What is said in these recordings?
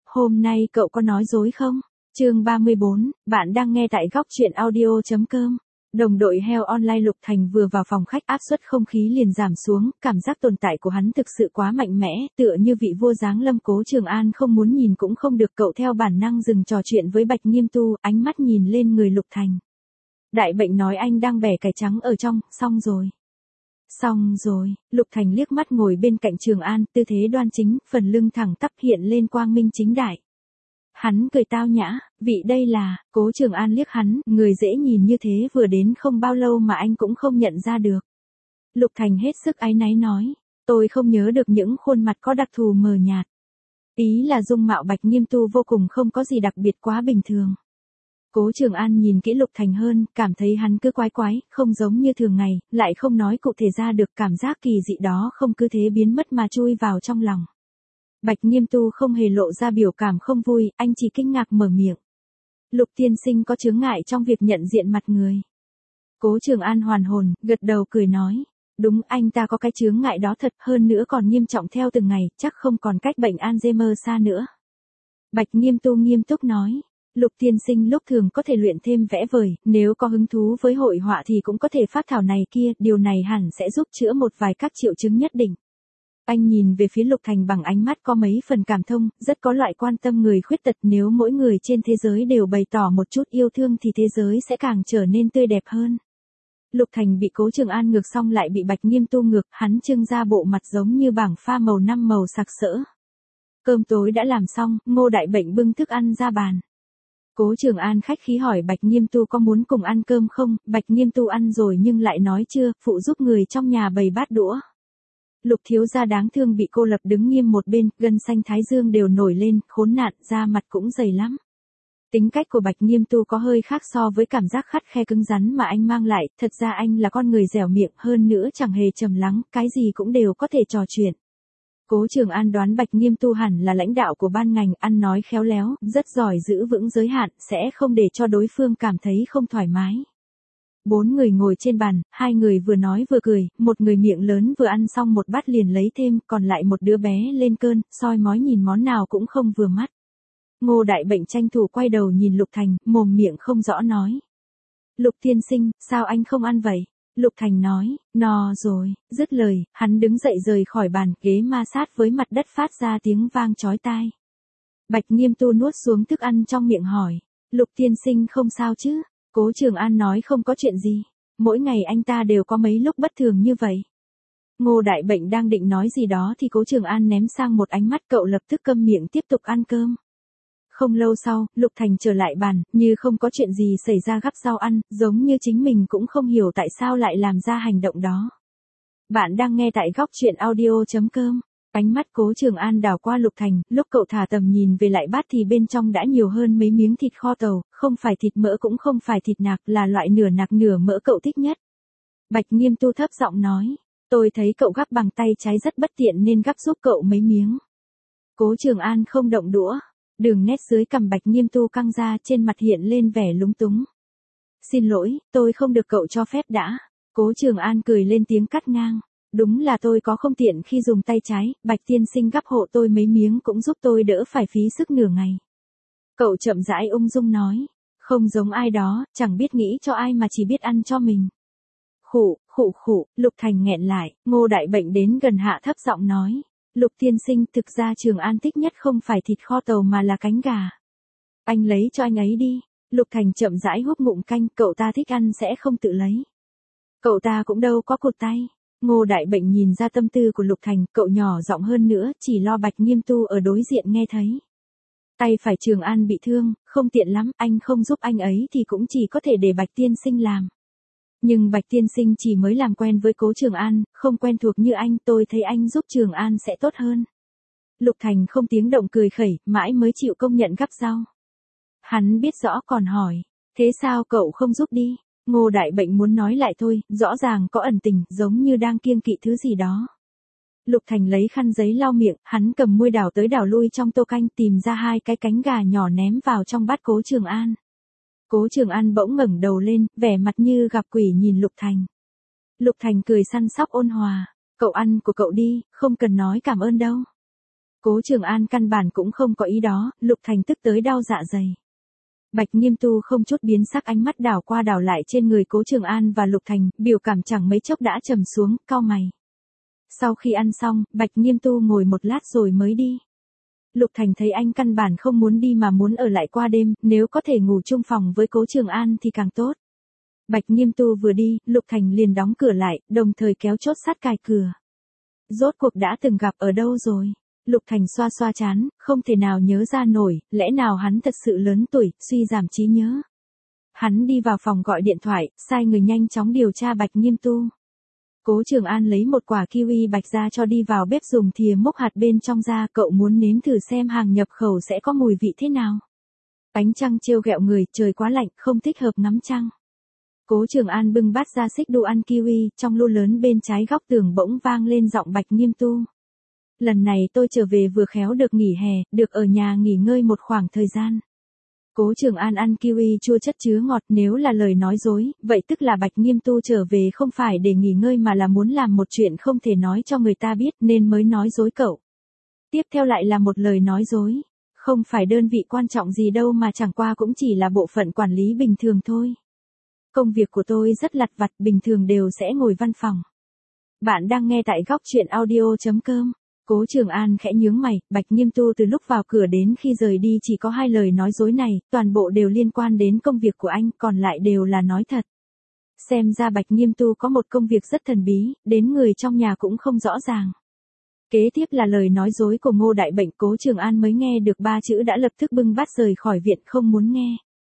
Hôm nay cậu có nói dối không? Chương 34, bạn đang nghe tại góc truyện audio.com. Đồng đội heo online Lục Thành vừa vào phòng khách, áp suất không khí liền giảm xuống, cảm giác tồn tại của hắn thực sự quá mạnh mẽ, tựa như vị vua giáng lâm. Cố Trường An không muốn nhìn cũng không được, cậu theo bản năng dừng trò chuyện với Bạch Nghiêm Tu, ánh mắt nhìn lên người Lục Thành. Đại bệnh nói anh đang bẻ cải trắng ở trong, xong rồi. Xong rồi, Lục Thành liếc mắt ngồi bên cạnh Trường An, tư thế đoan chính, phần lưng thẳng tắp hiện lên quang minh chính đại. Hắn cười tao nhã, vị đây là, Cố Trường An liếc hắn, người dễ nhìn như thế vừa đến không bao lâu mà anh cũng không nhận ra được. Lục Thành hết sức áy náy nói, tôi không nhớ được những khuôn mặt có đặc thù mờ nhạt. Ý là dung mạo Bạch Nghiêm Tu vô cùng không có gì đặc biệt, quá bình thường. Cố Trường An nhìn kỹ Lục Thành hơn, cảm thấy hắn cứ quái quái, không giống như thường ngày, lại không nói cụ thể ra được, cảm giác kỳ dị đó không cứ thế biến mất mà chui vào trong lòng. Bạch Nghiêm Tu không hề lộ ra biểu cảm không vui, anh chỉ kinh ngạc mở miệng. Lục tiên sinh có chướng ngại trong việc nhận diện mặt người. Cố Trường An hoàn hồn, gật đầu cười nói. Đúng, anh ta có cái chướng ngại đó thật, hơn nữa còn nghiêm trọng theo từng ngày, chắc không còn cách bệnh Alzheimer xa nữa. Bạch Nghiêm Tu nghiêm túc nói. Lục tiên sinh lúc thường có thể luyện thêm vẽ vời, nếu có hứng thú với hội họa thì cũng có thể phác thảo này kia, điều này hẳn sẽ giúp chữa một vài các triệu chứng nhất định. Anh nhìn về phía Lục Thành bằng ánh mắt có mấy phần cảm thông, rất có loại quan tâm người khuyết tật, nếu mỗi người trên thế giới đều bày tỏ một chút yêu thương thì thế giới sẽ càng trở nên tươi đẹp hơn. Lục Thành bị Cố Trường An ngược xong lại bị Bạch Nghiêm Tu ngược, hắn trưng ra bộ mặt giống như bảng pha màu 5 màu sặc sỡ. Cơm tối đã làm xong, Ngô Đại Bệnh bưng thức ăn ra bàn. Cố Trường An khách khí hỏi Bạch Nghiêm Tu có muốn cùng ăn cơm không, Bạch Nghiêm Tu ăn rồi nhưng lại nói chưa, phụ giúp người trong nhà bày bát đũa. Lục thiếu gia đáng thương bị cô lập đứng nghiêm một bên, gân xanh thái dương đều nổi lên, khốn nạn, da mặt cũng dày lắm. Tính cách của Bạch Nghiêm Tu có hơi khác so với cảm giác khắt khe cứng rắn mà anh mang lại, thật ra anh là con người dẻo miệng, hơn nữa chẳng hề trầm lắng, cái gì cũng đều có thể trò chuyện. Cố Trường An đoán Bạch Nghiêm Tu hẳn là lãnh đạo của ban ngành, ăn nói khéo léo, rất giỏi giữ vững giới hạn, sẽ không để cho đối phương cảm thấy không thoải mái. 4 người ngồi trên bàn, 2 người vừa nói vừa cười, một người miệng lớn vừa ăn xong một bát liền lấy thêm, còn lại một đứa bé lên cơn, soi mói nhìn món nào cũng không vừa mắt. Ngô Đại Bệnh tranh thủ quay đầu nhìn Lục Thành, mồm miệng không rõ nói. Lục tiên sinh, sao anh không ăn vậy? Lục Thành nói, no rồi, dứt lời, hắn đứng dậy rời khỏi bàn, ghế ma sát với mặt đất phát ra tiếng vang chói tai. Bạch Nghiêm Tu nuốt xuống thức ăn trong miệng hỏi, Lục tiên sinh không sao chứ? Cố Trường An nói không có chuyện gì, mỗi ngày anh ta đều có mấy lúc bất thường như vậy. Ngô Đại Bệnh đang định nói gì đó thì Cố Trường An ném sang một ánh mắt, cậu lập tức câm miệng tiếp tục ăn cơm. Không lâu sau, Lục Thành trở lại bàn, như không có chuyện gì xảy ra gắp rau ăn, giống như chính mình cũng không hiểu tại sao lại làm ra hành động đó. Bạn đang nghe tại góc truyện audio.com. Ánh mắt Cố Trường An đảo qua Lục Thành, lúc cậu thả tầm nhìn về lại bát thì bên trong đã nhiều hơn mấy miếng thịt kho tàu, không phải thịt mỡ cũng không phải thịt nạc, là loại nửa nạc nửa mỡ cậu thích nhất. Bạch Nghiêm Tu thấp giọng nói, tôi thấy cậu gắp bằng tay trái rất bất tiện nên gắp giúp cậu mấy miếng. Cố Trường An không động đũa, đường nét dưới cằm Bạch Nghiêm Tu căng ra, trên mặt hiện lên vẻ lúng túng. Xin lỗi, tôi không được cậu cho phép đã. Cố Trường An cười lên tiếng cắt ngang. Đúng là tôi có không tiện khi dùng tay trái, Bạch tiên sinh gắp hộ tôi mấy miếng cũng giúp tôi đỡ phải phí sức nửa ngày. Cậu chậm rãi ung dung nói, không giống ai đó, chẳng biết nghĩ cho ai mà chỉ biết ăn cho mình. Khụ, Lục Thành nghẹn lại, Ngô Đại Bệnh đến gần hạ thấp giọng nói, Lục tiên sinh, thực ra Trường An thích nhất không phải thịt kho tàu mà là cánh gà. Anh lấy cho anh ấy đi. Lục Thành chậm rãi húp ngụm canh, cậu ta thích ăn sẽ không tự lấy. Cậu ta cũng đâu có cụt tay. Ngô Đại Bệnh nhìn ra tâm tư của Lục Thành, cậu nhỏ giọng hơn nữa, chỉ lo Bạch Nghiêm Tu ở đối diện nghe thấy. Tay phải Trường An bị thương, không tiện lắm, anh không giúp anh ấy thì cũng chỉ có thể để Bạch tiên sinh làm. Nhưng Bạch tiên sinh chỉ mới làm quen với Cố Trường An, không quen thuộc như anh, tôi thấy anh giúp Trường An sẽ tốt hơn. Lục Thành không tiếng động cười khẩy, mãi mới chịu công nhận gắp rau. Hắn biết rõ còn hỏi, thế sao cậu không giúp đi? Ngô Đại Bệnh muốn nói lại thôi, rõ ràng có ẩn tình, giống như đang kiêng kỵ thứ gì đó. Lục Thành lấy khăn giấy lau miệng, hắn cầm muôi đảo tới đảo lui trong tô canh, tìm ra 2 cái cánh gà nhỏ ném vào trong bát Cố Trường An. Cố Trường An bỗng ngẩng đầu lên, vẻ mặt như gặp quỷ nhìn Lục Thành. Lục Thành cười săn sóc ôn hòa, cậu ăn của cậu đi, không cần nói cảm ơn đâu. Cố Trường An căn bản cũng không có ý đó, Lục Thành tức tới đau dạ dày. Bạch Nghiêm Tu không chút biến sắc ánh mắt đảo qua đảo lại trên người Cố Trường An và Lục Thành, biểu cảm chẳng mấy chốc đã trầm xuống, cau mày. Sau khi ăn xong, Bạch Nghiêm Tu ngồi một lát rồi mới đi. Lục Thành thấy anh căn bản không muốn đi mà muốn ở lại qua đêm, nếu có thể ngủ chung phòng với Cố Trường An thì càng tốt. Bạch Nghiêm Tu vừa đi, Lục Thành liền đóng cửa lại, đồng thời kéo chốt sắt cài cửa. Rốt cuộc đã từng gặp ở đâu rồi? Lục Thành xoa xoa trán, không thể nào nhớ ra nổi, lẽ nào hắn thật sự lớn tuổi, suy giảm trí nhớ. Hắn đi vào phòng gọi điện thoại, sai người nhanh chóng điều tra Bạch Nghiêm Tu. Cố Trường An lấy một quả kiwi bạch ra cho đi vào bếp dùng thìa múc hạt bên trong ra, cậu muốn nếm thử xem hàng nhập khẩu sẽ có mùi vị thế nào. Ánh trăng trêu ghẹo người, trời quá lạnh, không thích hợp ngắm trăng. Cố Trường An bưng bát ra xích đu ăn kiwi, trong lu lớn bên trái góc tường bỗng vang lên giọng Bạch Nghiêm Tu. Lần này tôi trở về vừa khéo được nghỉ hè, được ở nhà nghỉ ngơi một khoảng thời gian. Cố Trường An ăn kiwi chua chất chứa ngọt, nếu là lời nói dối, vậy tức là Bạch Nghiêm Tu trở về không phải để nghỉ ngơi mà là muốn làm một chuyện không thể nói cho người ta biết nên mới nói dối cậu. Tiếp theo lại là một lời nói dối. Không phải đơn vị quan trọng gì đâu mà chẳng qua cũng chỉ là bộ phận quản lý bình thường thôi. Công việc của tôi rất lặt vặt, bình thường đều sẽ ngồi văn phòng. Bạn đang nghe tại góc chuyện audio.com. Cố Trường An khẽ nhướng mày, Bạch Nghiêm Tu từ lúc vào cửa đến khi rời đi chỉ có 2 lời nói dối này, toàn bộ đều liên quan đến công việc của anh, còn lại đều là nói thật. Xem ra Bạch Nghiêm Tu có một công việc rất thần bí, đến người trong nhà cũng không rõ ràng. Kế tiếp là lời nói dối của Ngô Đại Bệnh, Cố Trường An mới nghe được 3 chữ đã lập tức bưng bát rời khỏi viện không muốn nghe.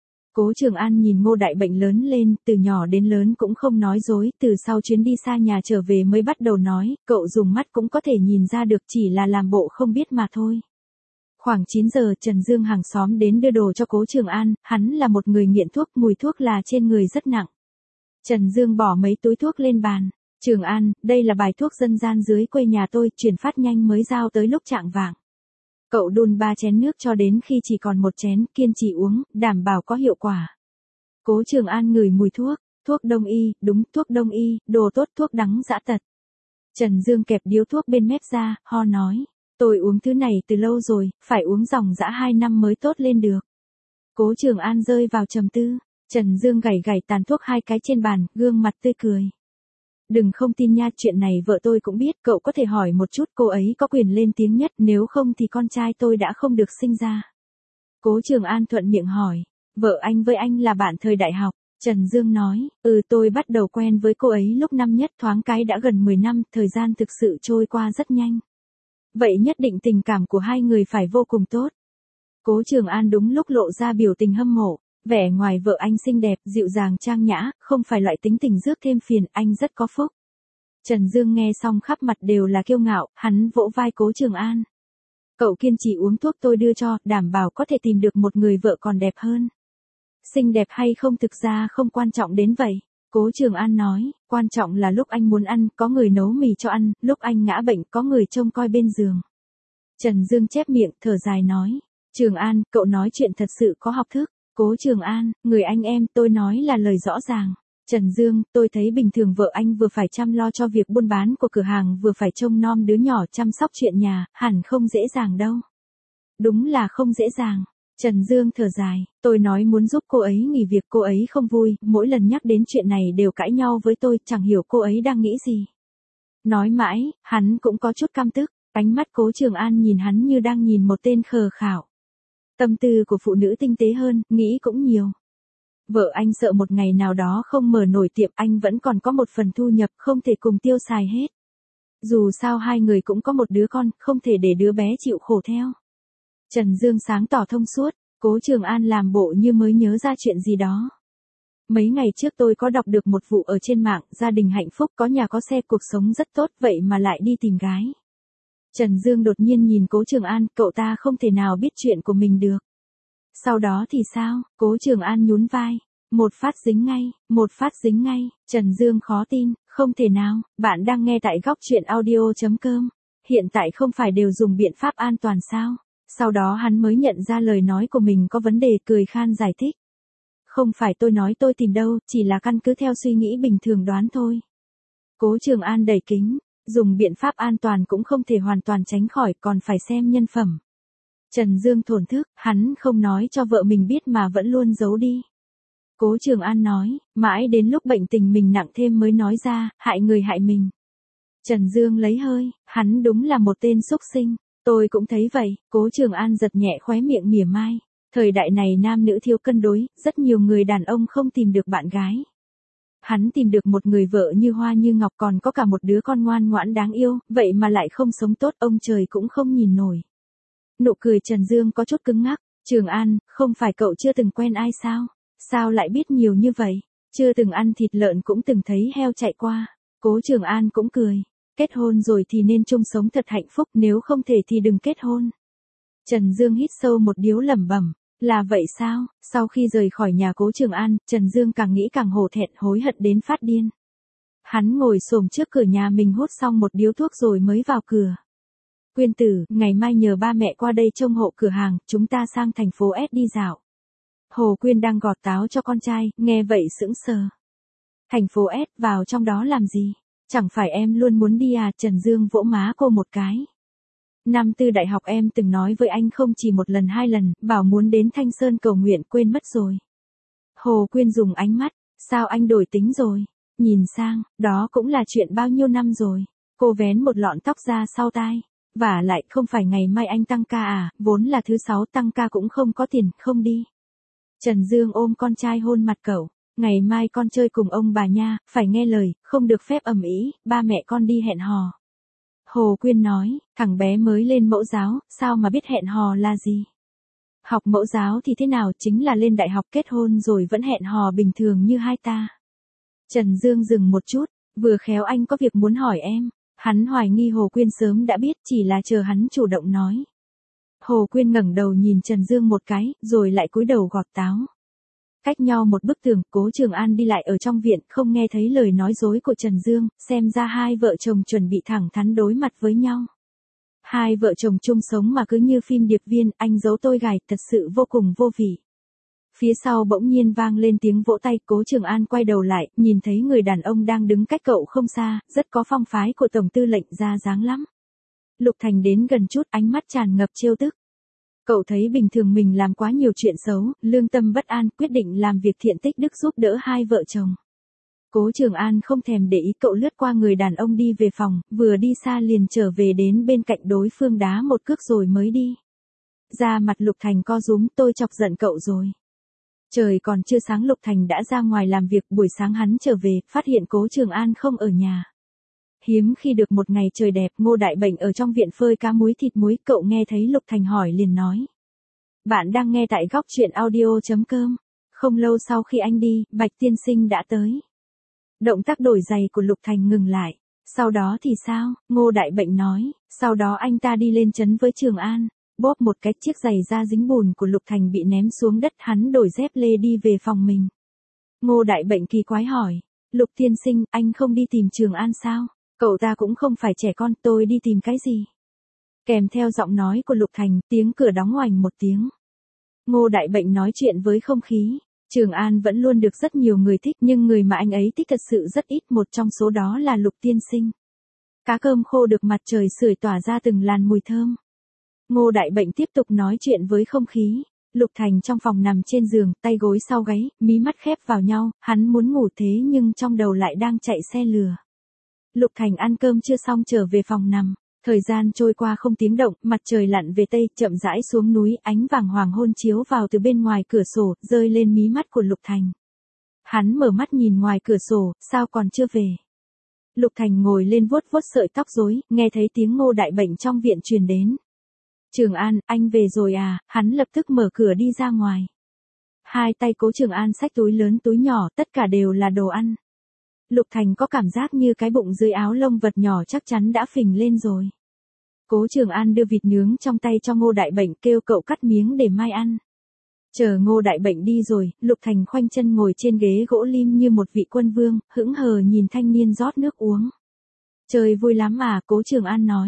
Cố Trường An nhìn Ngô Đại Bệnh lớn lên, từ nhỏ đến lớn cũng không nói dối, từ sau chuyến đi xa nhà trở về mới bắt đầu nói, cậu dùng mắt cũng có thể nhìn ra được chỉ là làm bộ không biết mà thôi. Khoảng 9 giờ Trần Dương hàng xóm đến đưa đồ cho Cố Trường An, hắn là một người nghiện thuốc, mùi thuốc là trên người rất nặng. Trần Dương bỏ mấy túi thuốc lên bàn. Trường An, đây là bài thuốc dân gian dưới quê nhà tôi, chuyển phát nhanh mới giao tới lúc chạng vạng. Cậu đun 3 chén nước cho đến khi chỉ còn 1 chén, kiên trì uống, đảm bảo có hiệu quả. Cố Trường An ngửi mùi thuốc, thuốc đông y, đúng, thuốc đông y, đồ tốt, thuốc đắng dã tật. Trần Dương kẹp điếu thuốc bên mép ra, ho nói, tôi uống thứ này từ lâu rồi, phải uống dòng dã 2 năm mới tốt lên được. Cố Trường An rơi vào trầm tư, Trần Dương gảy gảy tàn thuốc 2 cái trên bàn, gương mặt tươi cười. Đừng không tin nha, chuyện này vợ tôi cũng biết, cậu có thể hỏi một chút, cô ấy có quyền lên tiếng nhất, nếu không thì con trai tôi đã không được sinh ra. Cố Trường An thuận miệng hỏi, vợ anh với anh là bạn thời đại học. Trần Dương nói, tôi bắt đầu quen với cô ấy lúc năm nhất, thoáng cái đã gần 10 năm, thời gian thực sự trôi qua rất nhanh. Vậy nhất định tình cảm của hai người phải vô cùng tốt. Cố Trường An đúng lúc lộ ra biểu tình hâm mộ. Vẻ ngoài vợ anh xinh đẹp, dịu dàng trang nhã, không phải loại tính tình rước thêm phiền, anh rất có phúc. Trần Dương nghe xong khắp mặt đều là kiêu ngạo, hắn vỗ vai Cố Trường An. Cậu kiên trì uống thuốc tôi đưa cho, đảm bảo có thể tìm được một người vợ còn đẹp hơn. Xinh đẹp hay không thực ra không quan trọng đến vậy. Cố Trường An nói, quan trọng là lúc anh muốn ăn, có người nấu mì cho ăn, lúc anh ngã bệnh, có người trông coi bên giường. Trần Dương chép miệng, thở dài nói, Trường An, cậu nói chuyện thật sự có học thức. Cố Trường An, người anh em, tôi nói là lời rõ ràng. Trần Dương, tôi thấy bình thường vợ anh vừa phải chăm lo cho việc buôn bán của cửa hàng vừa phải trông nom đứa nhỏ chăm sóc chuyện nhà, hẳn không dễ dàng đâu. Đúng là không dễ dàng. Trần Dương thở dài, tôi nói muốn giúp cô ấy nghỉ việc, cô ấy không vui, mỗi lần nhắc đến chuyện này đều cãi nhau với tôi, chẳng hiểu cô ấy đang nghĩ gì. Nói mãi, hắn cũng có chút căm tức, ánh mắt Cố Trường An nhìn hắn như đang nhìn một tên khờ khảo. Tâm tư của phụ nữ tinh tế hơn, nghĩ cũng nhiều. Vợ anh sợ một ngày nào đó không mở nổi tiệm, anh vẫn còn có một phần thu nhập, không thể cùng tiêu xài hết. Dù sao hai người cũng có một đứa con, không thể để đứa bé chịu khổ theo. Trần Dương sáng tỏ thông suốt, Cố Trường An làm bộ như mới nhớ ra chuyện gì đó. Mấy ngày trước tôi có đọc được một vụ ở trên mạng, gia đình hạnh phúc, có nhà có xe, cuộc sống rất tốt, vậy mà lại đi tìm gái. Trần Dương đột nhiên nhìn Cố Trường An, cậu ta không thể nào biết chuyện của mình được. Sau đó thì sao? Cố Trường An nhún vai. Một phát dính ngay, Trần Dương khó tin, không thể nào, bạn đang nghe tại góc chuyện audio.com. Hiện tại không phải đều dùng biện pháp an toàn sao? Sau đó hắn mới nhận ra lời nói của mình có vấn đề, cười khan giải thích. Không phải tôi nói tôi tìm đâu, chỉ là căn cứ theo suy nghĩ bình thường đoán thôi. Cố Trường An đẩy kính. Dùng biện pháp an toàn cũng không thể hoàn toàn tránh khỏi, còn phải xem nhân phẩm. Trần Dương thổn thức, hắn không nói cho vợ mình biết mà vẫn luôn giấu đi. Cố Trường An nói, mãi đến lúc bệnh tình mình nặng thêm mới nói ra, hại người hại mình. Trần Dương lấy hơi, hắn đúng là một tên xúc sinh, tôi cũng thấy vậy. Cố Trường An giật nhẹ khóe miệng mỉa mai. Thời đại này nam nữ thiếu cân đối, rất nhiều người đàn ông không tìm được bạn gái. Hắn tìm được một người vợ như hoa như ngọc, còn có cả một đứa con ngoan ngoãn đáng yêu, vậy mà lại không sống tốt, ông trời cũng không nhìn nổi. Nụ cười Trần Dương có chút cứng ngắc. Trường An, không phải cậu chưa từng quen ai sao? Sao lại biết nhiều như vậy? Chưa từng ăn thịt lợn cũng từng thấy heo chạy qua. Cố Trường An cũng cười. Kết hôn rồi thì nên chung sống thật hạnh phúc, nếu không thể thì đừng kết hôn. Trần Dương hít sâu một điếu lẩm bẩm. Là vậy sao? Sau khi rời khỏi nhà Cố Trường An, Trần Dương càng nghĩ càng hổ thẹn, hối hận đến phát điên. Hắn ngồi xổm trước cửa nhà mình hút xong một điếu thuốc rồi mới vào cửa. Quyên tử, ngày mai nhờ ba mẹ qua đây trông hộ cửa hàng, chúng ta sang thành phố S đi dạo. Hồ Quyên đang gọt táo cho con trai, nghe vậy sững sờ. Thành phố S, vào trong đó làm gì? Chẳng phải em luôn muốn đi à? Trần Dương vỗ má cô một cái. Năm tư đại học em từng nói với anh không chỉ một lần hai lần, bảo muốn đến Thanh Sơn cầu nguyện, quên mất rồi. Hồ Quyên dùng ánh mắt, sao anh đổi tính rồi? Nhìn sang, đó cũng là chuyện bao nhiêu năm rồi. Cô vén một lọn tóc ra sau tai. Vả lại không phải ngày mai anh tăng ca à, vốn là thứ sáu tăng ca cũng không có tiền, không đi. Trần Dương ôm con trai hôn mặt cậu. Ngày mai con chơi cùng ông bà nha, phải nghe lời, không được phép ầm ĩ, ba mẹ con đi hẹn hò. Hồ Quyên nói, thằng bé mới lên mẫu giáo, sao mà biết hẹn hò là gì? Học mẫu giáo thì thế nào, chính là lên đại học kết hôn rồi vẫn hẹn hò bình thường như hai ta. Trần Dương dừng một chút, vừa khéo anh có việc muốn hỏi em. Hắn hoài nghi Hồ Quyên sớm đã biết, chỉ là chờ hắn chủ động nói. Hồ Quyên ngẩng đầu nhìn Trần Dương một cái, rồi lại cúi đầu gọt táo. Cách nhau một bức tường, Cố Trường An đi lại ở trong viện, không nghe thấy lời nói dối của Trần Dương, xem ra hai vợ chồng chuẩn bị thẳng thắn đối mặt với nhau. Hai vợ chồng chung sống mà cứ như phim điệp viên, anh giấu tôi gài, thật sự vô cùng vô vị. Phía sau bỗng nhiên vang lên tiếng vỗ tay, Cố Trường An quay đầu lại, nhìn thấy người đàn ông đang đứng cách cậu không xa, rất có phong phái của tổng tư lệnh, ra dáng lắm. Lục Thành đến gần chút, ánh mắt tràn ngập trêu tức. Cậu thấy bình thường mình làm quá nhiều chuyện xấu, lương tâm bất an, quyết định làm việc thiện tích đức giúp đỡ hai vợ chồng. Cố Trường An không thèm để ý, cậu lướt qua người đàn ông đi về phòng, vừa đi xa liền trở về đến bên cạnh đối phương đá một cước rồi mới đi. Da mặt Lục Thành co rúm, tôi chọc giận cậu rồi. Trời còn chưa sáng Lục Thành đã ra ngoài làm việc, buổi sáng hắn trở về, phát hiện Cố Trường An không ở nhà. Hiếm khi được một ngày trời đẹp, Ngô Đại Bệnh ở trong viện phơi cá muối thịt muối, cậu nghe thấy Lục Thành hỏi liền nói. Bạn đang nghe tại góc truyện audio.com. Không lâu sau khi anh đi, Bạch tiên sinh đã tới. Động tác đổi giày của Lục Thành ngừng lại. Sau đó thì sao? Ngô Đại Bệnh nói, sau đó anh ta đi lên trấn với Trường An. Bóp một cái, chiếc giày da dính bùn của Lục Thành bị ném xuống đất, hắn đổi dép lê đi về phòng mình. Ngô Đại Bệnh kỳ quái hỏi, Lục tiên sinh, anh không đi tìm Trường An sao? Cậu ta cũng không phải trẻ con, tôi đi tìm cái gì? Kèm theo giọng nói của Lục Thành, tiếng cửa đóng oành một tiếng. Ngô Đại Bệnh nói chuyện với không khí. Trường An vẫn luôn được rất nhiều người thích, nhưng người mà anh ấy thích thật sự rất ít, một trong số đó là Lục tiên sinh. Cá cơm khô được mặt trời sưởi tỏa ra từng làn mùi thơm. Ngô Đại Bệnh tiếp tục nói chuyện với không khí. Lục Thành trong phòng nằm trên giường, tay gối sau gáy, mí mắt khép vào nhau, hắn muốn ngủ thế nhưng trong đầu lại đang chạy xe lừa. Lục Thành ăn cơm chưa xong trở về phòng nằm. Thời gian trôi qua không tiếng động, mặt trời lặn về tây, chậm rãi xuống núi, ánh vàng hoàng hôn chiếu vào từ bên ngoài cửa sổ, rơi lên mí mắt của Lục Thành. Hắn mở mắt nhìn ngoài cửa sổ, sao còn chưa về? Lục Thành ngồi lên vuốt vuốt sợi tóc rối, nghe thấy tiếng Ngô Đại Bệnh trong viện truyền đến. Trường An, anh về rồi à? Hắn lập tức mở cửa đi ra ngoài. Hai tay Cố Trường An xách túi lớn túi nhỏ, tất cả đều là đồ ăn. Lục Thành có cảm giác như cái bụng dưới áo lông vật nhỏ chắc chắn đã phình lên rồi. Cố Trường An đưa vịt nướng trong tay cho Ngô Đại Bệnh, kêu cậu cắt miếng để mai ăn. Chờ Ngô Đại Bệnh đi rồi, Lục Thành khoanh chân ngồi trên ghế gỗ lim như một vị quân vương, hững hờ nhìn thanh niên rót nước uống. Chơi vui lắm à? Cố Trường An nói.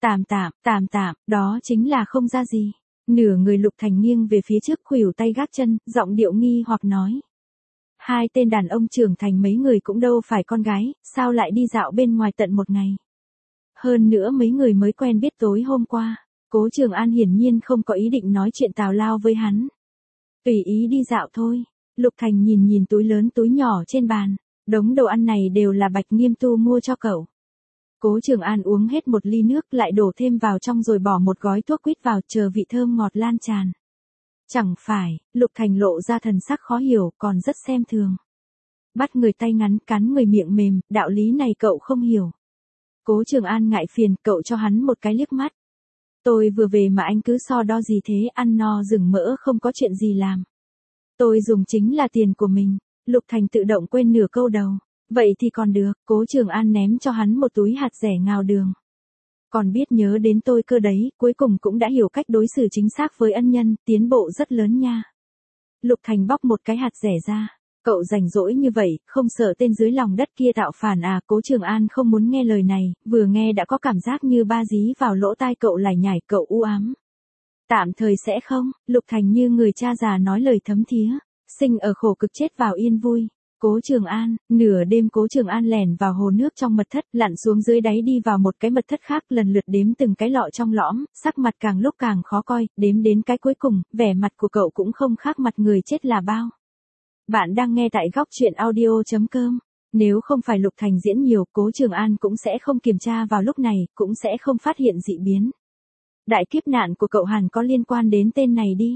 Tạm, đó chính là không ra gì. Nửa người Lục Thành nghiêng về phía trước, khuỷu tay gác chân, giọng điệu nghi hoặc nói. Hai tên đàn ông trưởng thành mấy người cũng đâu phải con gái, sao lại đi dạo bên ngoài tận một ngày. Hơn nữa mấy người mới quen biết tối hôm qua, Cố Trường An hiển nhiên không có ý định nói chuyện tào lao với hắn. Tùy ý đi dạo thôi. Lục Thành nhìn nhìn túi lớn túi nhỏ trên bàn, đống đồ ăn này đều là Bạch Nghiêm Tu mua cho cậu. Cố Trường An uống hết một ly nước lại đổ thêm vào trong rồi bỏ một gói thuốc quýt vào chờ vị thơm ngọt lan tràn. Chẳng phải, Lục Thành lộ ra thần sắc khó hiểu còn rất xem thường. Bắt người tay ngắn cắn người miệng mềm, đạo lý này cậu không hiểu. Cố Trường An ngại phiền, cậu cho hắn một cái liếc mắt. Tôi vừa về mà anh cứ so đo gì thế, ăn no rừng mỡ không có chuyện gì làm. Tôi dùng chính là tiền của mình. Lục Thành tự động quên nửa câu đầu. Vậy thì còn được, Cố Trường An ném cho hắn một túi hạt dẻ ngào đường. Còn biết nhớ đến tôi cơ đấy, cuối cùng cũng đã hiểu cách đối xử chính xác với ân nhân, tiến bộ rất lớn nha. Lục Thành bóc một cái hạt dẻ ra. Cậu rảnh rỗi như vậy, không sợ tên dưới lòng đất kia tạo phản à? Cố Trường An không muốn nghe lời này, vừa nghe đã có cảm giác như ba dí vào lỗ tai cậu lải nhải, cậu u ám. Tạm thời sẽ không, Lục Thành như người cha già nói lời thấm thía, sinh ở khổ cực chết vào yên vui. Cố Trường An, nửa đêm Cố Trường An lẻn vào hồ nước trong mật thất, lặn xuống dưới đáy đi vào một cái mật thất khác, lần lượt đếm từng cái lọ trong lõm, sắc mặt càng lúc càng khó coi, đếm đến cái cuối cùng, vẻ mặt của cậu cũng không khác mặt người chết là bao. Bạn đang nghe tại góc truyện audio.com. Nếu không phải Lục Thành diễn nhiều, Cố Trường An cũng sẽ không kiểm tra vào lúc này, cũng sẽ không phát hiện dị biến. Đại kiếp nạn của cậu hẳn có liên quan đến tên này đi.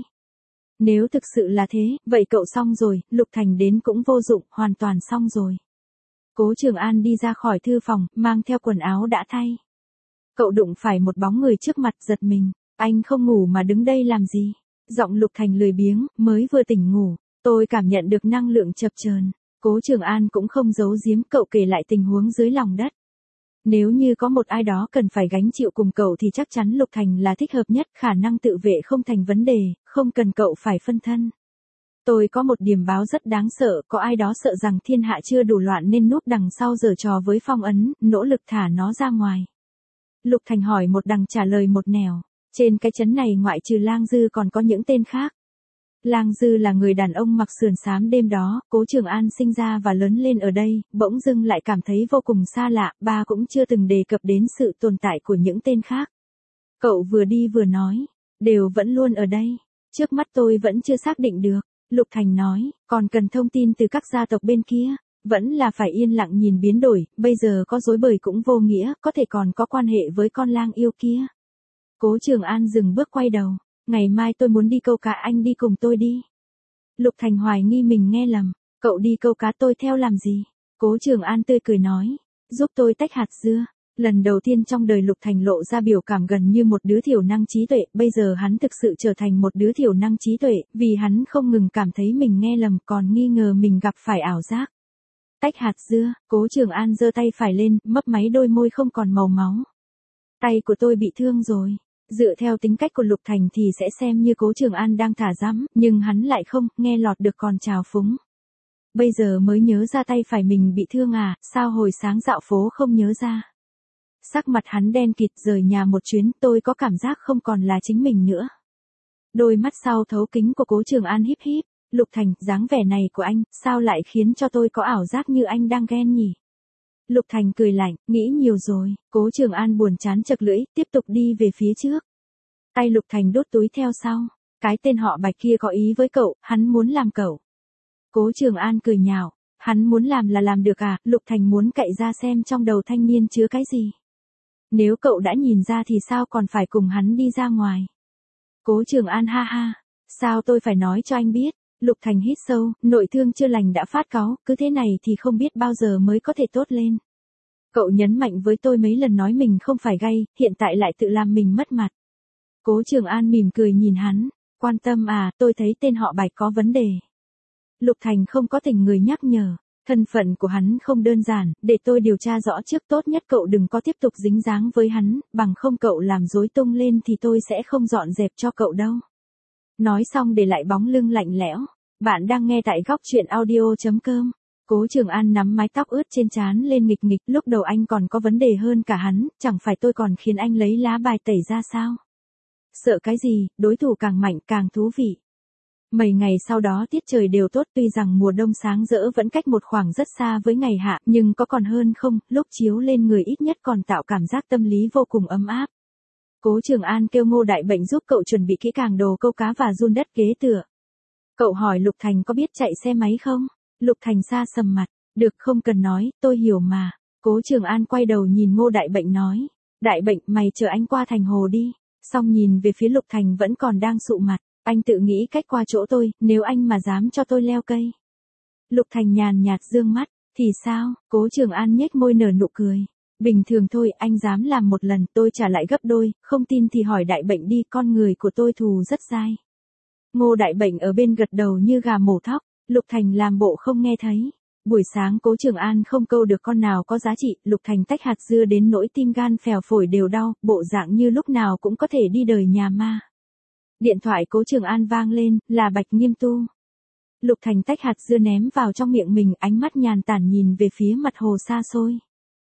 Nếu thực sự là thế, vậy cậu xong rồi, Lục Thành đến cũng vô dụng, hoàn toàn xong rồi. Cố Trường An đi ra khỏi thư phòng, mang theo quần áo đã thay. Cậu đụng phải một bóng người trước mặt, giật mình. Anh không ngủ mà đứng đây làm gì? Giọng Lục Thành lười biếng, mới vừa tỉnh ngủ. Tôi cảm nhận được năng lượng chập chờn. Cố Trường An cũng không giấu giếm, cậu kể lại tình huống dưới lòng đất. Nếu như có một ai đó cần phải gánh chịu cùng cậu thì chắc chắn Lục Thành là thích hợp nhất, khả năng tự vệ không thành vấn đề, không cần cậu phải phân thân. Tôi có một điểm báo rất đáng sợ, có ai đó sợ rằng thiên hạ chưa đủ loạn nên núp đằng sau giở trò với phong ấn, nỗ lực thả nó ra ngoài. Lục Thành hỏi một đằng trả lời một nẻo, trên cái trấn này ngoại trừ Lang Dư còn có những tên khác. Lang Dư là người đàn ông mặc sườn xám đêm đó, Cố Trường An sinh ra và lớn lên ở đây, bỗng dưng lại cảm thấy vô cùng xa lạ, ba cũng chưa từng đề cập đến sự tồn tại của những tên khác. Cậu vừa đi vừa nói, đều vẫn luôn ở đây, trước mắt tôi vẫn chưa xác định được, Lục Thành nói, còn cần thông tin từ các gia tộc bên kia, vẫn là phải yên lặng nhìn biến đổi, bây giờ có dối bời cũng vô nghĩa, có thể còn có quan hệ với con lang yêu kia. Cố Trường An dừng bước quay đầu. Ngày mai tôi muốn đi câu cá, anh đi cùng tôi đi. Lục Thành hoài nghi mình nghe lầm, cậu đi câu cá tôi theo làm gì? Cố Trường An tươi cười nói, giúp tôi tách hạt dưa. Lần đầu tiên trong đời Lục Thành lộ ra biểu cảm gần như một đứa thiểu năng trí tuệ, bây giờ hắn thực sự trở thành một đứa thiểu năng trí tuệ, vì hắn không ngừng cảm thấy mình nghe lầm còn nghi ngờ mình gặp phải ảo giác. Tách hạt dưa, Cố Trường An giơ tay phải lên, mấp máy đôi môi không còn màu máu. Tay của tôi bị thương rồi. Dựa theo tính cách của Lục Thành thì sẽ xem như Cố Trường An đang thả dắm, nhưng hắn lại không, nghe lọt được còn trào phúng. Bây giờ mới nhớ ra tay phải mình bị thương à, sao hồi sáng dạo phố không nhớ ra. Sắc mặt hắn đen kịt, rời nhà một chuyến, tôi có cảm giác không còn là chính mình nữa. Đôi mắt sau thấu kính của Cố Trường An híp híp, Lục Thành, dáng vẻ này của anh, sao lại khiến cho tôi có ảo giác như anh đang ghen nhỉ? Lục Thành cười lạnh, nghĩ nhiều rồi, Cố Trường An buồn chán chật lưỡi, tiếp tục đi về phía trước. Tay Lục Thành đút túi theo sau, cái tên họ Bạch kia có ý với cậu, hắn muốn làm cậu. Cố Trường An cười nhạo, hắn muốn làm là làm được à, Lục Thành muốn cậy ra xem trong đầu thanh niên chứa cái gì. Nếu cậu đã nhìn ra thì sao còn phải cùng hắn đi ra ngoài. Cố Trường An ha ha, sao tôi phải nói cho anh biết. Lục Thành hít sâu, nội thương chưa lành đã phát cáu, cứ thế này thì không biết bao giờ mới có thể tốt lên. Cậu nhấn mạnh với tôi mấy lần nói mình không phải gay, hiện tại lại tự làm mình mất mặt. Cố Trường An mỉm cười nhìn hắn, quan tâm à, tôi thấy tên họ Bạch có vấn đề. Lục Thành không có tình người nhắc nhở, thân phận của hắn không đơn giản, để tôi điều tra rõ trước, tốt nhất cậu đừng có tiếp tục dính dáng với hắn, bằng không cậu làm rối tung lên thì tôi sẽ không dọn dẹp cho cậu đâu. Nói xong để lại bóng lưng lạnh lẽo. Bạn đang nghe tại góc truyện audio.com. Cố Trường An nắm mái tóc ướt trên trán lên nghịch nghịch, lúc đầu anh còn có vấn đề hơn cả hắn, chẳng phải tôi còn khiến anh lấy lá bài tẩy ra sao? Sợ cái gì, đối thủ càng mạnh càng thú vị. Mấy ngày sau đó tiết trời đều tốt, tuy rằng mùa đông sáng rỡ vẫn cách một khoảng rất xa với ngày hạ, nhưng có còn hơn không, lúc chiếu lên người ít nhất còn tạo cảm giác tâm lý vô cùng ấm áp. Cố Trường An kêu Ngô Đại Bệnh giúp cậu chuẩn bị kỹ càng đồ câu cá và giun đất ghế tựa. Cậu hỏi Lục Thành có biết chạy xe máy không? Lục Thành xa sầm mặt, được không cần nói, tôi hiểu mà. Cố Trường An quay đầu nhìn Ngô Đại Bệnh nói, Đại Bệnh mày chờ anh qua thành hồ đi. Xong nhìn về phía Lục Thành vẫn còn đang sụ mặt, anh tự nghĩ cách qua chỗ tôi, nếu anh mà dám cho tôi leo cây. Lục Thành nhàn nhạt dương mắt, thì sao? Cố Trường An nhếch môi nở nụ cười. Bình thường thôi, anh dám làm một lần, tôi trả lại gấp đôi, không tin thì hỏi Đại Bệnh đi, con người của tôi thù rất dai. Ngô Đại Bệnh ở bên gật đầu như gà mổ thóc, Lục Thành làm bộ không nghe thấy. Buổi sáng Cố Trường An không câu được con nào có giá trị, Lục Thành tách hạt dưa đến nỗi tim gan phèo phổi đều đau, bộ dạng như lúc nào cũng có thể đi đời nhà ma. Điện thoại Cố Trường An vang lên, là Bạch Nghiêm Tu. Lục Thành tách hạt dưa ném vào trong miệng mình, ánh mắt nhàn tản nhìn về phía mặt hồ xa xôi.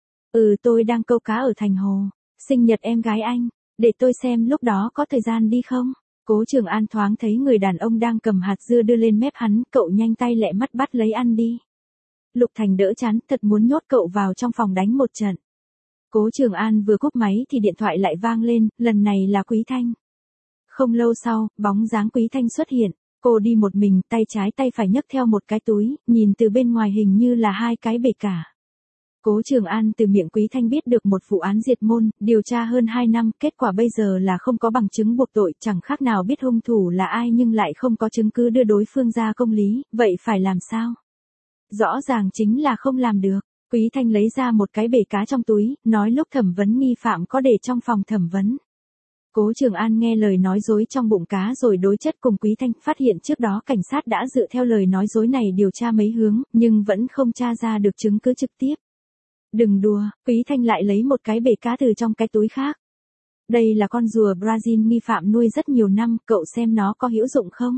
Tôi đang câu cá ở thành hồ, sinh nhật em gái anh, để tôi xem lúc đó có thời gian đi không? Cố Trường An thoáng thấy người đàn ông đang cầm hạt dưa đưa lên mép hắn, cậu nhanh tay lẹ mắt bắt lấy ăn đi. Lục Thành đỡ chán, thật muốn nhốt cậu vào trong phòng đánh một trận. Cố Trường An vừa cúp máy thì điện thoại lại vang lên, lần này là Quý Thanh. Không lâu sau, bóng dáng Quý Thanh xuất hiện, cô đi một mình, tay trái tay phải nhấc theo một cái túi, nhìn từ bên ngoài hình như là hai cái bể cả. Cố Trường An từ miệng Quý Thanh biết được một vụ án diệt môn, điều tra hơn 2 năm, kết quả bây giờ là không có bằng chứng buộc tội, chẳng khác nào biết hung thủ là ai nhưng lại không có chứng cứ đưa đối phương ra công lý, vậy phải làm sao? Rõ ràng chính là không làm được. Quý Thanh lấy ra một cái bể cá trong túi, nói lúc thẩm vấn nghi phạm có để trong phòng thẩm vấn. Cố Trường An nghe lời nói dối trong bụng cá rồi đối chất cùng Quý Thanh, phát hiện trước đó cảnh sát đã dựa theo lời nói dối này điều tra mấy hướng, nhưng vẫn không tra ra được chứng cứ trực tiếp. Đừng đùa, Quý Thanh lại lấy một cái bể cá từ trong cái túi khác. Đây là con rùa Brazil nghi phạm nuôi rất nhiều năm, cậu xem nó có hữu dụng không?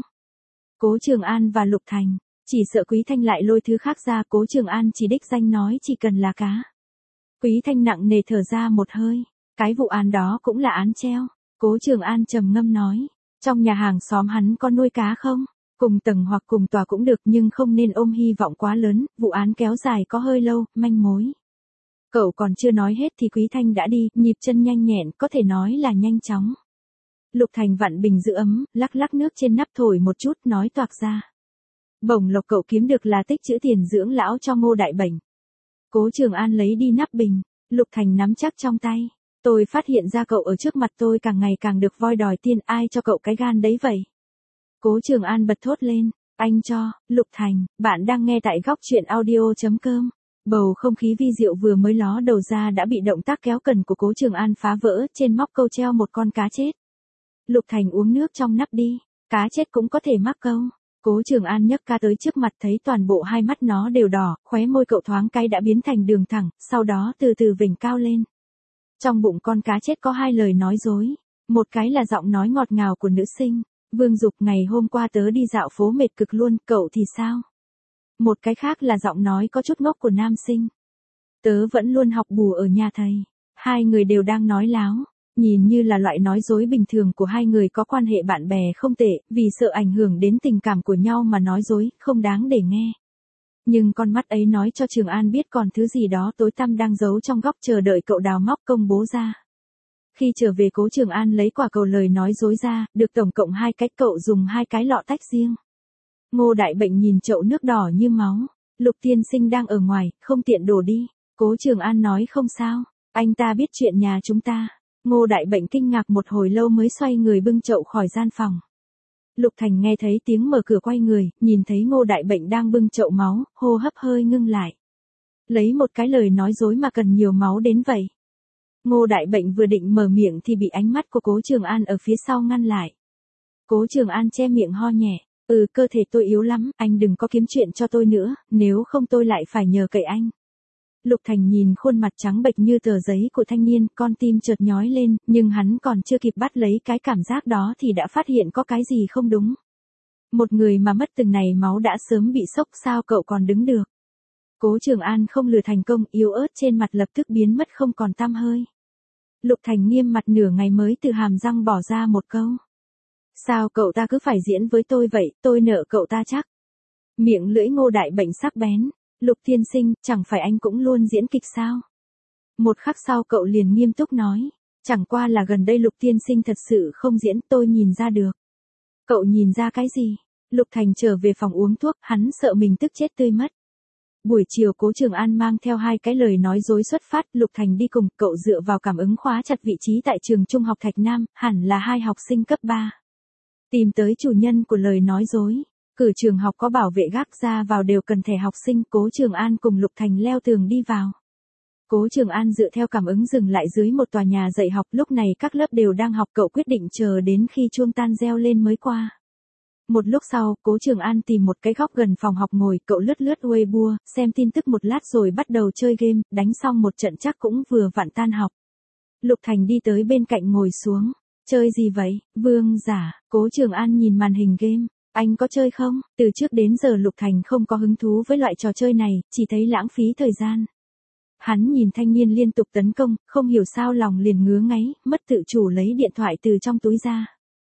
Cố Trường An và Lục Thành, chỉ sợ Quý Thanh lại lôi thứ khác ra, Cố Trường An chỉ đích danh nói chỉ cần là cá. Quý Thanh nặng nề thở ra một hơi, cái vụ án đó cũng là án treo. Cố Trường An trầm ngâm nói, trong nhà hàng xóm hắn có nuôi cá không? Cùng tầng hoặc cùng tòa cũng được nhưng không nên ôm hy vọng quá lớn, vụ án kéo dài có hơi lâu, manh mối. Cậu còn chưa nói hết thì Quý Thanh đã đi, nhịp chân nhanh nhẹn, có thể nói là nhanh chóng. Lục Thành vặn bình giữ ấm, lắc lắc nước trên nắp thổi một chút, nói toạc ra. Bổng lộc cậu kiếm được là tích trữ tiền dưỡng lão cho Ngô Đại Bệnh. Cố Trường An lấy đi nắp bình, Lục Thành nắm chắc trong tay. Tôi phát hiện ra cậu ở trước mặt tôi càng ngày càng được voi đòi tiền, ai cho cậu cái gan đấy vậy? Cố Trường An bật thốt lên, anh cho. Lục Thành, bạn đang nghe tại góc truyện audio.com. Bầu không khí vi diệu vừa mới ló đầu ra đã bị động tác kéo cần của Cố Trường An phá vỡ, trên móc câu treo một con cá chết. Lục Thành uống nước trong nắp đi, cá chết cũng có thể mắc câu. Cố Trường An nhấc cá tới trước mặt thấy toàn bộ hai mắt nó đều đỏ, khóe môi cậu thoáng cay đã biến thành đường thẳng, sau đó từ từ vểnh cao lên. Trong bụng con cá chết có hai lời nói dối, một cái là giọng nói ngọt ngào của nữ sinh, Vương Dục, ngày hôm qua tớ đi dạo phố mệt cực luôn, cậu thì sao? Một cái khác là giọng nói có chút ngốc của nam sinh, tớ vẫn luôn học bù ở nhà thầy. Hai người đều đang nói láo, nhìn như là loại nói dối bình thường của hai người có quan hệ bạn bè không tệ, vì sợ ảnh hưởng đến tình cảm của nhau mà nói dối, không đáng để nghe. Nhưng con mắt ấy nói cho Trường An biết còn thứ gì đó tối tăm đang giấu trong góc chờ đợi cậu đào móc công bố ra. Khi trở về Cố Trường An lấy quả cầu lời nói dối ra, được tổng cộng 2 cái, cậu dùng 2 cái lọ tách riêng. Ngô Đại Bệnh nhìn chậu nước đỏ như máu, Lục tiên sinh đang ở ngoài, không tiện đổ đi. Cố Trường An nói không sao, anh ta biết chuyện nhà chúng ta. Ngô Đại Bệnh kinh ngạc một hồi lâu mới xoay người bưng chậu khỏi gian phòng. Lục Thành nghe thấy tiếng mở cửa quay người, nhìn thấy Ngô Đại Bệnh đang bưng chậu máu, hô hấp hơi ngưng lại. Lấy một cái lời nói dối mà cần nhiều máu đến vậy. Ngô Đại Bệnh vừa định mở miệng thì bị ánh mắt của Cố Trường An ở phía sau ngăn lại. Cố Trường An che miệng ho nhẹ, cơ thể tôi yếu lắm, anh đừng có kiếm chuyện cho tôi nữa, nếu không tôi lại phải nhờ cậy anh. Lục Thành nhìn khuôn mặt trắng bệch như tờ giấy của thanh niên, con tim chợt nhói lên, nhưng hắn còn chưa kịp bắt lấy cái cảm giác đó thì đã phát hiện có cái gì không đúng. Một người mà mất từng này máu đã sớm bị sốc, sao cậu còn đứng được? Cố Trường An không lừa thành công, yếu ớt trên mặt lập tức biến mất không còn tăm hơi. Lục Thành nghiêm mặt nửa ngày mới từ hàm răng bỏ ra một câu. Sao cậu ta cứ phải diễn với tôi vậy, tôi nợ cậu ta chắc. Miệng lưỡi Ngô Đại Bệnh sắc bén. Lục tiên sinh, chẳng phải anh cũng luôn diễn kịch sao? Một khắc sau cậu liền nghiêm túc nói. Chẳng qua là gần đây Lục tiên sinh thật sự không diễn, tôi nhìn ra được. Cậu nhìn ra cái gì? Lục Thành trở về phòng uống thuốc, hắn sợ mình tức chết tươi mất. Buổi chiều Cố Trường An mang theo 2 cái lời nói dối xuất phát, Lục Thành đi cùng, cậu dựa vào cảm ứng khóa chặt vị trí tại trường trung học Thạch Nam, hẳn là 2 học sinh cấp 3. Tìm tới chủ nhân của lời nói dối. Cửa trường học có bảo vệ gác, ra vào đều cần thẻ học sinh, Cố Trường An cùng Lục Thành leo tường đi vào. Cố Trường An dựa theo cảm ứng dừng lại dưới một tòa nhà dạy học, lúc này các lớp đều đang học, cậu quyết định chờ đến khi chuông tan reo lên mới qua. Một lúc sau, Cố Trường An tìm một cái góc gần phòng học ngồi, cậu lướt Weibo, xem tin tức một lát rồi bắt đầu chơi game, đánh xong một trận chắc cũng vừa vặn tan học. Lục Thành đi tới bên cạnh ngồi xuống. Chơi gì vậy, Vương Giả? Cố Trường An nhìn màn hình game. Anh có chơi không? Từ trước đến giờ Lục Thành không có hứng thú với loại trò chơi này, chỉ thấy lãng phí thời gian. Hắn nhìn thanh niên liên tục tấn công, không hiểu sao lòng liền ngứa ngáy, mất tự chủ lấy điện thoại từ trong túi ra.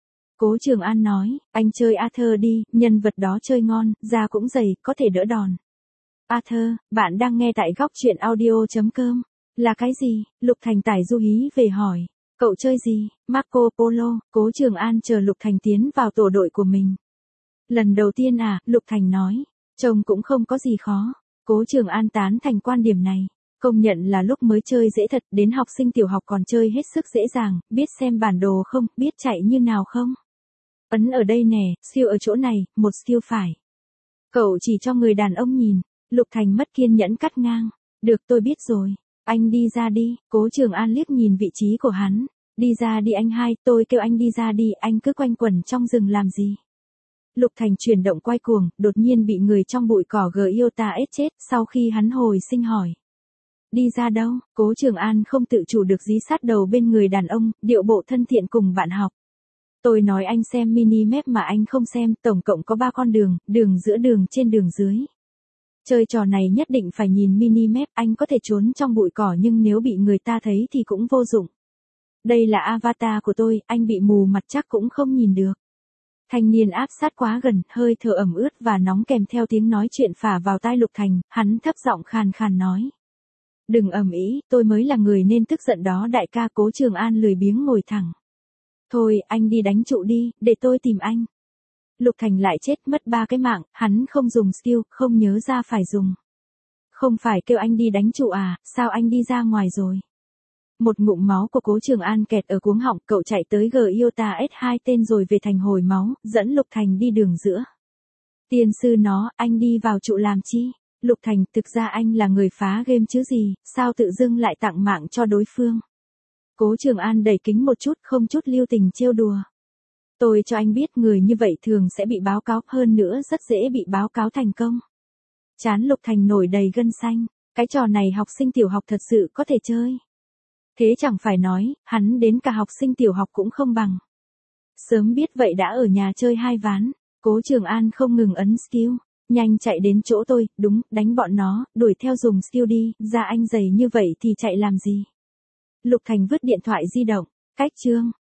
Cố Trường An nói, anh chơi Arthur đi, nhân vật đó chơi ngon, da cũng dày, có thể đỡ đòn. Arthur, bạn đang nghe tại góc truyện audio.com. Là cái gì? Lục Thành tải du hí về hỏi. Cậu chơi gì? Marco Polo. Cố Trường An chờ Lục Thành tiến vào tổ đội của mình. Lần đầu tiên à, Lục Thành nói. Trông cũng không có gì khó. Cố Trường An tán thành quan điểm này. Công nhận là lúc mới chơi dễ thật, đến học sinh tiểu học còn chơi hết sức dễ dàng, biết xem bản đồ không, biết chạy như nào không? Ấn ở đây nè, siêu ở chỗ này, một siêu phải. Cậu chỉ cho người đàn ông nhìn. Lục Thành mất kiên nhẫn cắt ngang. Được, tôi biết rồi. Anh đi ra đi. Cố Trường An liếc nhìn vị trí của hắn. Đi ra đi anh hai, tôi kêu anh đi ra đi, anh cứ quanh quẩn trong rừng làm gì? Lục Thành chuyển động quay cuồng, đột nhiên bị người trong bụi cỏ Giota ết chết, sau khi hắn hồi sinh hỏi. Đi ra đâu? Cố Trường An không tự chủ được dí sát đầu bên người đàn ông, điệu bộ thân thiện cùng bạn học. Tôi nói anh xem mini map mà anh không xem, tổng cộng có 3 con đường, đường giữa đường trên đường dưới. Chơi trò này nhất định phải nhìn mini map, anh có thể trốn trong bụi cỏ nhưng nếu bị người ta thấy thì cũng vô dụng. Đây là avatar của tôi, anh bị mù mặt chắc cũng không nhìn được. Thanh niên áp sát quá gần, hơi thở ẩm ướt và nóng kèm theo tiếng nói chuyện phả vào tai Lục Thành, hắn thấp giọng khàn khàn nói. Đừng ầm ĩ, tôi mới là người nên tức giận đó đại ca. Cố Trường An lười biếng ngồi thẳng. Thôi, anh đi đánh trụ đi, để tôi tìm anh. Lục Thành lại chết mất 3 cái mạng, hắn không dùng skill, không nhớ ra phải dùng. Không phải kêu anh đi đánh trụ à, sao anh đi ra ngoài rồi? Một ngụm máu của Cố Trường An kẹt ở cuống họng, cậu chạy tới Giota S2 tên rồi về thành hồi máu, dẫn Lục Thành đi đường giữa. Tiên sư nó, anh đi vào trụ làm chi? Lục Thành, thực ra anh là người phá game chứ gì, sao tự dưng lại tặng mạng cho đối phương? Cố Trường An đẩy kính một chút, không chút lưu tình trêu đùa. Tôi cho anh biết người như vậy thường sẽ bị báo cáo, hơn nữa rất dễ bị báo cáo thành công. Trán Lục Thành nổi đầy gân xanh, cái trò này học sinh tiểu học thật sự có thể chơi. Thế chẳng phải nói, hắn đến cả học sinh tiểu học cũng không bằng. Sớm biết vậy đã ở nhà chơi 2 ván. Cố Trường An không ngừng ấn skill. Nhanh chạy đến chỗ tôi, đúng, đánh bọn nó, đuổi theo dùng skill đi, da anh dày như vậy thì chạy làm gì? Lục Thành vứt điện thoại di động, cách chương.